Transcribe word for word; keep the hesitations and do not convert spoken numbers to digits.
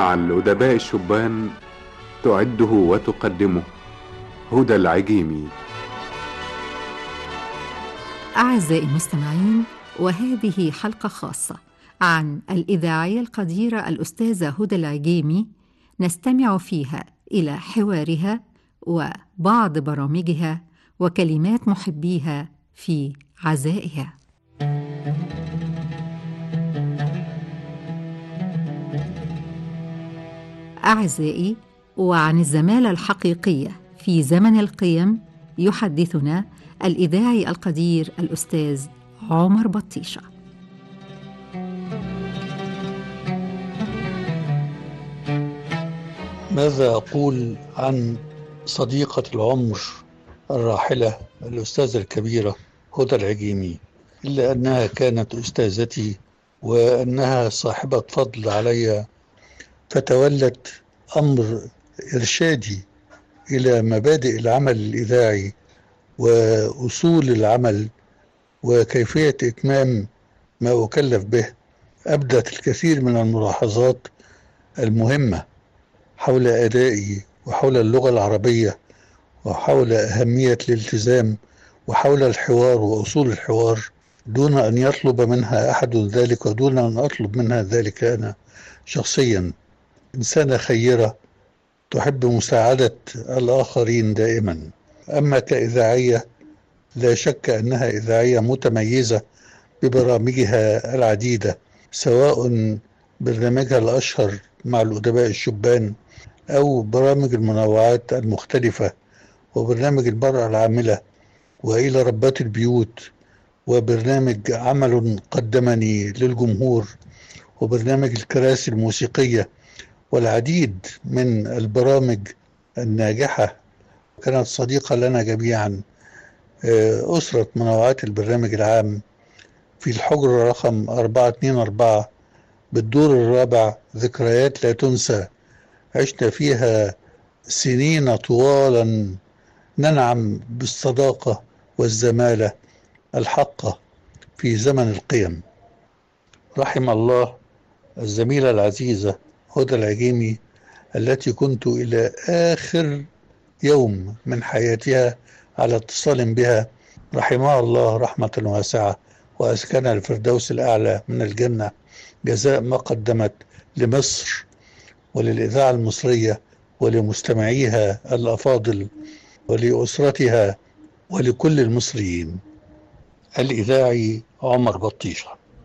مع الأدباء الشبان تعده وتقدمه هدى العجيمي. أعزائي المستمعين، وهذه حلقة خاصة عن الإذاعية القديرة الأستاذة هدى العجيمي، نستمع فيها إلى حوارها وبعض برامجها وكلمات محبيها في عزائها. أعزائي، وعن الزمالة الحقيقية في زمن القيم يحدثنا الإذاعي القدير الأستاذ عمر بطيشة. ماذا أقول عن صديقة العمر الراحلة الأستاذة الكبيرة هدى العجيمي، إلا أنها كانت أستاذتي وأنها صاحبة فضل علي، فتولت أمر إرشادي إلى مبادئ العمل الإذاعي وأصول العمل وكيفية إتمام ما أكلف به. أبدت الكثير من الملاحظات المهمة حول أدائي وحول اللغة العربية وحول أهمية الالتزام وحول الحوار وأصول الحوار، دون أن يطلب منها أحد ذلك ودون أن أطلب منها ذلك أنا شخصيا. إنسانة خيرة تحب مساعدة الآخرين دائما. أما كإذاعية، لا شك أنها إذاعية متميزة ببرامجها العديدة، سواء برنامجها الأشهر مع الأدباء الشبان أو برامج المنوعات المختلفة وبرنامج المرأة العاملة وإلى ربات البيوت وبرنامج عمل قدمني للجمهور وبرنامج الكراسي الموسيقية والعديد من البرامج الناجحة. كانت صديقة لنا جميعا. أسرة منوعات البرنامج العام في الحجرة رقم أربعة اتنين أربعة بالدور الرابع، ذكريات لا تنسى عشنا فيها سنين طوالا ننعم بالصداقة والزمالة الحقة في زمن القيم. رحم الله الزميلة العزيزة هدى العجيمي التي كنت إلى آخر يوم من حياتها على اتصال بها، رحمها الله رحمة واسعة وأسكنها الفردوس الأعلى من الجنة، جزاء ما قدمت لمصر وللإذاعة المصرية ولمستمعيها الأفاضل ولأسرتها ولكل المصريين. الإذاعي عمر بطيشة.